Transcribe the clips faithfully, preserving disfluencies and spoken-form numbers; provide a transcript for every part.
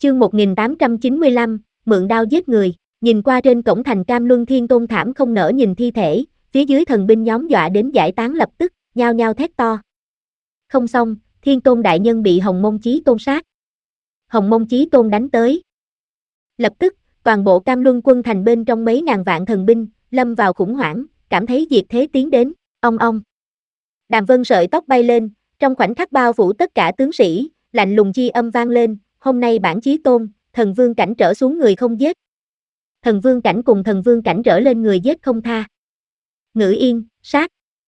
Chương một nghìn tám trăm chín mươi lăm, mượn đao giết người. Nhìn qua trên cổng thành Cam Luân Thiên Tôn thảm không nỡ nhìn thi thể, phía dưới thần binh nhóm dọa đến giải tán lập tức, nhao nhao thét to. Không xong, Thiên Tôn đại nhân bị Hồng Mông Chí Tôn sát. Hồng Mông Chí Tôn đánh tới. Lập tức, toàn bộ Cam Luân quân thành bên trong mấy ngàn vạn thần binh, lâm vào khủng hoảng, cảm thấy diệt thế tiến đến, ong ong. Đàm Vân sợi tóc bay lên, trong khoảnh khắc bao phủ tất cả tướng sĩ, lạnh lùng chi âm vang lên, hôm nay bản Chí Tôn, thần vương cảnh trở xuống người không giết. Thần vương cảnh cùng thần vương cảnh trở lên người giết không tha. Ngữ Yên, sát.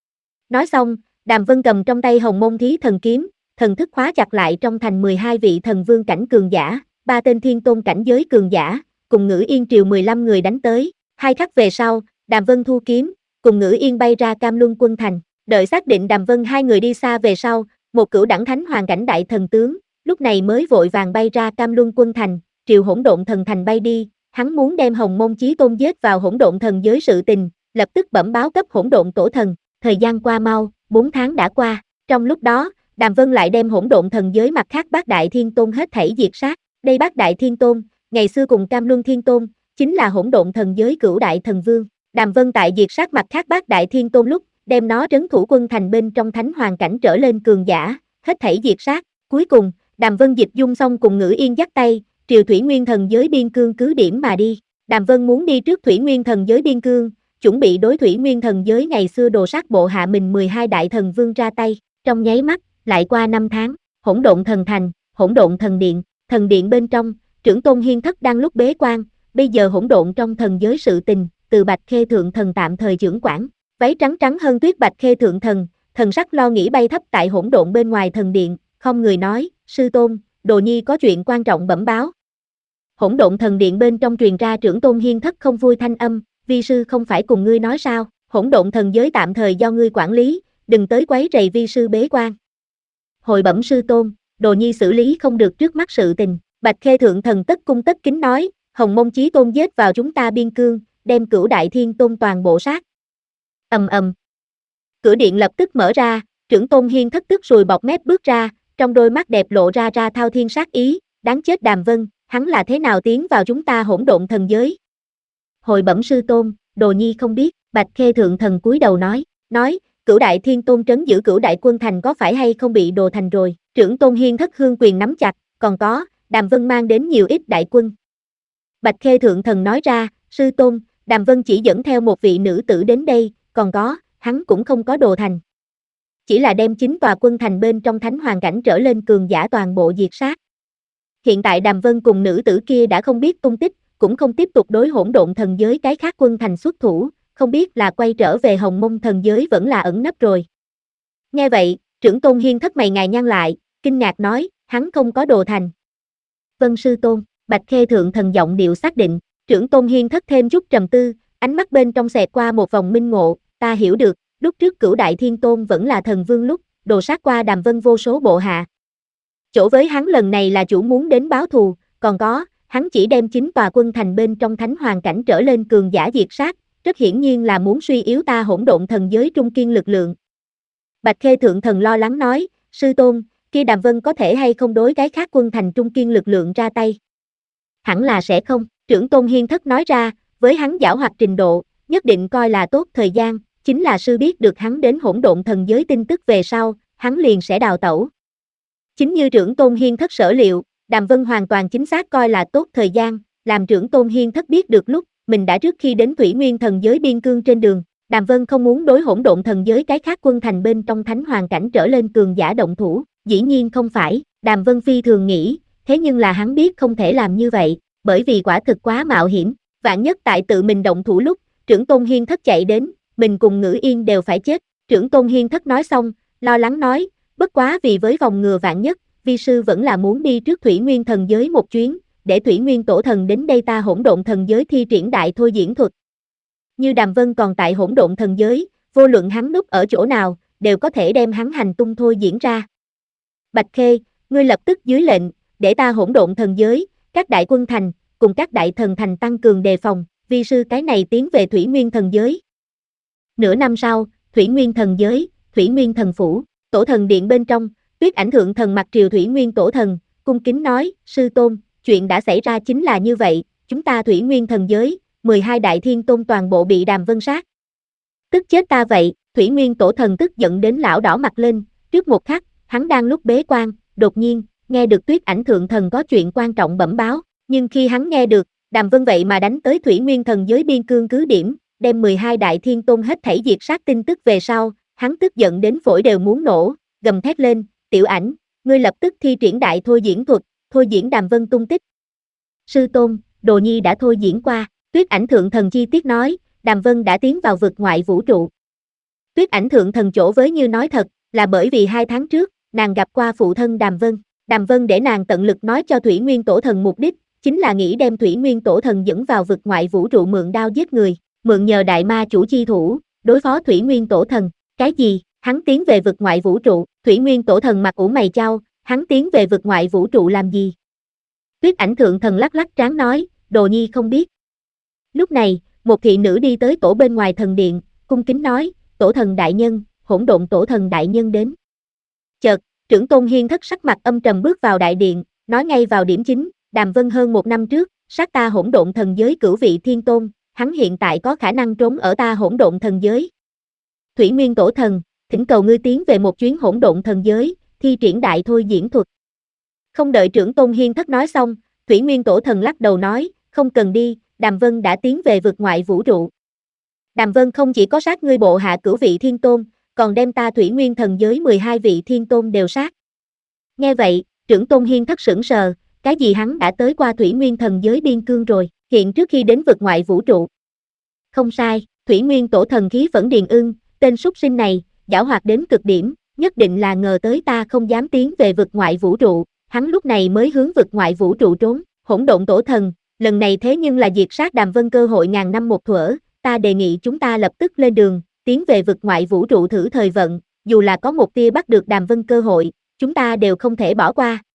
Nói xong, Đàm Vân cầm trong tay Hồng Mông Thí thần kiếm, thần thức khóa chặt lại trong thành mười hai vị thần vương cảnh cường giả, ba tên thiên tôn cảnh giới cường giả, cùng Ngữ Yên triều mười lăm người đánh tới. Hai khắc về sau, Đàm Vân thu kiếm, cùng Ngữ Yên bay ra Cam Luân quân thành. Đợi xác định Đàm Vân hai người đi xa về sau, một cửu đẳng thánh hoàng cảnh đại thần tướng, lúc này mới vội vàng bay ra Cam Luân quân thành, triều hỗn độn thần thành bay đi. Hắn muốn đem Hồng Mông Chí Tôn giết vào hỗn độn thần giới sự tình, lập tức bẩm báo cấp hỗn độn tổ thần. Thời gian qua mau, bốn tháng đã qua. Trong lúc đó, Đàm Vân lại đem hỗn độn thần giới mặt khác bát đại thiên tôn hết thảy diệt sát. Đây bát đại thiên tôn, ngày xưa cùng Cam Luân Thiên Tôn, chính là hỗn độn thần giới cửu đại thần vương. Đàm Vân tại diệt sát mặt khác bát đại thiên tôn lúc, đem nó trấn thủ quân thành bên trong thánh hoàng cảnh trở lên cường giả, hết thảy diệt sát. Cuối cùng, Đàm Vân dịch dung xong cùng Ngữ Yên dắt tay, triều Thủy Nguyên thần giới biên cương cứ điểm mà đi. Đàm Vân muốn đi trước Thủy Nguyên thần giới biên cương, chuẩn bị đối Thủy Nguyên thần giới ngày xưa đồ sát bộ hạ mình mười hai đại thần vương ra tay. Trong nháy mắt, lại qua năm tháng, hỗn độn thần thành, hỗn độn thần điện, thần điện bên trong, trưởng tôn Hiên Thất đang lúc bế quan, bây giờ hỗn độn trong thần giới sự tình, từ Bạch Khê thượng thần tạm thời trưởng quản. Váy trắng trắng hơn tuyết Bạch Khê thượng thần, thần sắc lo nghĩ bay thấp tại hỗn độn bên ngoài thần điện, không người nói, sư tôn, đồ nhi có chuyện quan trọng bẩm báo. Hỗn độn thần điện bên trong truyền ra trưởng tôn Hiên Thất không vui thanh âm, vi sư không phải cùng ngươi nói sao, hỗn độn thần giới tạm thời do ngươi quản lý, đừng tới quấy rầy vi sư bế quan. Hồi bẩm sư tôn, đồ nhi xử lý không được trước mắt sự tình. Bạch Khê thượng thần tất cung tất kính nói, Hồng Mông Chí Tôn giết vào chúng ta biên cương, đem cửu đại thiên tôn toàn bộ sát. Ầm ầm. Cửa điện lập tức mở ra, trưởng tôn Hiên Thất tức sùi bọt mép bước ra, trong đôi mắt đẹp lộ ra ra thao thiên sát ý, đáng chết Đàm Vân, hắn là thế nào tiến vào chúng ta hỗn độn thần giới? Hồi bẩm sư tôn, đồ nhi không biết. Bạch Khê thượng thần cúi đầu nói, nói, cửu đại thiên tôn trấn giữ cửu đại quân thành có phải hay không bị đồ thành rồi? Trưởng tôn Hiên Thất hương quyền nắm chặt, còn có, Đàm Vân mang đến nhiều ít đại quân. Bạch Khê thượng thần nói ra, sư tôn, Đàm Vân chỉ dẫn theo một vị nữ tử đến đây, còn có, hắn cũng không có đồ thành. Chỉ là đem chính tòa quân thành bên trong thánh hoàng cảnh trở lên cường giả toàn bộ diệt sát. Hiện tại Đàm Vân cùng nữ tử kia đã không biết tung tích, cũng không tiếp tục đối hỗn độn thần giới cái khác quân thành xuất thủ, không biết là quay trở về Hồng Mông thần giới vẫn là ẩn nấp rồi. Nghe vậy, trưởng tôn Hiên Thất mày ngài nhăn lại, kinh ngạc nói, hắn không có đồ thành. Vân sư tôn, Bạch Khê thượng thần giọng điệu xác định, trưởng tôn Hiên Thất thêm chút trầm tư, ánh mắt bên trong xẹt qua một vòng minh ngộ, ta hiểu được, lúc trước cửu đại thiên tôn vẫn là thần vương lúc, đồ sát qua Đàm Vân vô số bộ hạ. Chỗ với hắn lần này là chủ muốn đến báo thù, còn có, hắn chỉ đem chính tòa quân thành bên trong thánh hoàng cảnh trở lên cường giả diệt sát, rất hiển nhiên là muốn suy yếu ta hỗn độn thần giới trung kiên lực lượng. Bạch Khê thượng thần lo lắng nói, sư tôn, kia Đàm Vân có thể hay không đối cái khác quân thành trung kiên lực lượng ra tay? Hẳn là sẽ không, trưởng tôn Hiên Thất nói ra, với hắn giảo hoạt trình độ, nhất định coi là tốt thời gian, chính là sư biết được hắn đến hỗn độn thần giới tin tức về sau, hắn liền sẽ đào tẩu. Chính như trưởng tôn Hiên Thất sở liệu, Đàm Vân hoàn toàn chính xác coi là tốt thời gian, làm trưởng tôn Hiên Thất biết được lúc, mình đã trước khi đến Thủy Nguyên thần giới biên cương trên đường, Đàm Vân không muốn đối hỗn độn thần giới cái khác quân thành bên trong thánh hoàng cảnh trở lên cường giả động thủ, dĩ nhiên không phải, Đàm Vân phi thường nghĩ, thế nhưng là hắn biết không thể làm như vậy, bởi vì quả thực quá mạo hiểm, vạn nhất tại tự mình động thủ lúc, trưởng tôn Hiên Thất chạy đến, mình cùng Ngữ Yên đều phải chết. Trưởng tôn Hiên Thất nói xong, lo lắng nói, bất quá vì với vòng ngừa vạn nhất, vi sư vẫn là muốn đi trước Thủy Nguyên thần giới một chuyến, để Thủy Nguyên tổ thần đến đây ta hỗn độn thần giới thi triển đại thôi diễn thuật. Như Đàm Vân còn tại hỗn độn thần giới, vô luận hắn núp ở chỗ nào, đều có thể đem hắn hành tung thôi diễn ra. Bạch Khê, ngươi lập tức dưới lệnh, để ta hỗn độn thần giới, các đại quân thành, cùng các đại thần thành tăng cường đề phòng, vi sư cái này tiến về Thủy Nguyên thần giới. Nửa năm sau, Thủy Nguyên thần giới, Thủy Nguyên thần phủ, tổ thần điện bên trong, Tuyết Ảnh thượng thần mặt triều Thủy Nguyên tổ thần, cung kính nói, sư tôn, chuyện đã xảy ra chính là như vậy, chúng ta Thủy Nguyên thần giới, mười hai đại thiên tôn toàn bộ bị Đàm Vân sát. Tức chết ta vậy, Thủy Nguyên tổ thần tức giận đến lão đỏ mặt lên, trước một khắc, hắn đang lúc bế quan, đột nhiên, nghe được Tuyết Ảnh thượng thần có chuyện quan trọng bẩm báo, nhưng khi hắn nghe được, Đàm Vân vậy mà đánh tới Thủy Nguyên thần giới biên cương cứ điểm, đem mười hai đại thiên tôn hết thảy diệt sát tin tức về sau, hắn tức giận đến phổi đều muốn nổ, gầm thét lên, Tiểu Ảnh, ngươi lập tức thi triển đại thôi diễn thuật, thôi diễn Đàm Vân tung tích. Sư tôn, Đồ Nhi đã thôi diễn qua, Tuyết Ảnh thượng thần chi tiết nói, Đàm Vân đã tiến vào vực ngoại vũ trụ. Tuyết Ảnh thượng thần chỗ với như nói thật, là bởi vì hai tháng trước, nàng gặp qua phụ thân Đàm Vân. Đàm Vân để nàng tận lực nói cho Thủy Nguyên tổ thần mục đích, chính là nghĩ đem Thủy Nguyên tổ thần dẫn vào vực ngoại vũ trụ mượn đao giết người, mượn nhờ đại ma chủ chi thủ, đối phó Thủy Nguyên tổ thần. Cái gì? Hắn tiến về vực ngoại vũ trụ, Thủy Nguyên tổ thần mặt ủ mày chau, hắn tiến về vực ngoại vũ trụ làm gì? Tuyết Ảnh thượng thần lắc lắc trán nói, Đồ Nhi không biết. Lúc này, một thị nữ đi tới tổ bên ngoài thần điện, cung kính nói, tổ thần đại nhân, hỗn độn tổ thần đại nhân đến. Chợt, trưởng tôn Hiên Thất sắc mặt âm trầm bước vào đại điện, nói ngay vào điểm chính, Đàm Vân hơn một năm trước, sát ta hỗn độn thần giới cửu vị thiên tôn, hắn hiện tại có khả năng trốn ở ta hỗn độn thần giới. Thủy Nguyên tổ thần, thỉnh cầu ngươi tiến về một chuyến hỗn độn thần giới, thi triển đại thôi diễn thuật. Không đợi trưởng tôn Hiên Thất nói xong, Thủy Nguyên tổ thần lắc đầu nói, không cần đi, Đàm Vân đã tiến về vực ngoại vũ trụ. Đàm Vân không chỉ có sát ngươi bộ hạ cửu vị thiên tôn, còn đem ta Thủy Nguyên thần giới mười hai vị thiên tôn đều sát. Nghe vậy, trưởng tôn Hiên Thất sững sờ, cái gì hắn đã tới qua Thủy Nguyên thần giới biên cương rồi, hiện trước khi đến vực ngoại vũ trụ. Không sai, Thủy Nguyên tổ thần khí phẫn điền ưng, tên súc sinh này, giảo hoạt đến cực điểm, nhất định là ngờ tới ta không dám tiến về vực ngoại vũ trụ, hắn lúc này mới hướng vực ngoại vũ trụ trốn, hỗn độn tổ thần, lần này thế nhưng là diệt sát Đàm Vân cơ hội ngàn năm một thuở, ta đề nghị chúng ta lập tức lên đường, tiến về vực ngoại vũ trụ thử thời vận, dù là có một tia bắt được Đàm Vân cơ hội, chúng ta đều không thể bỏ qua.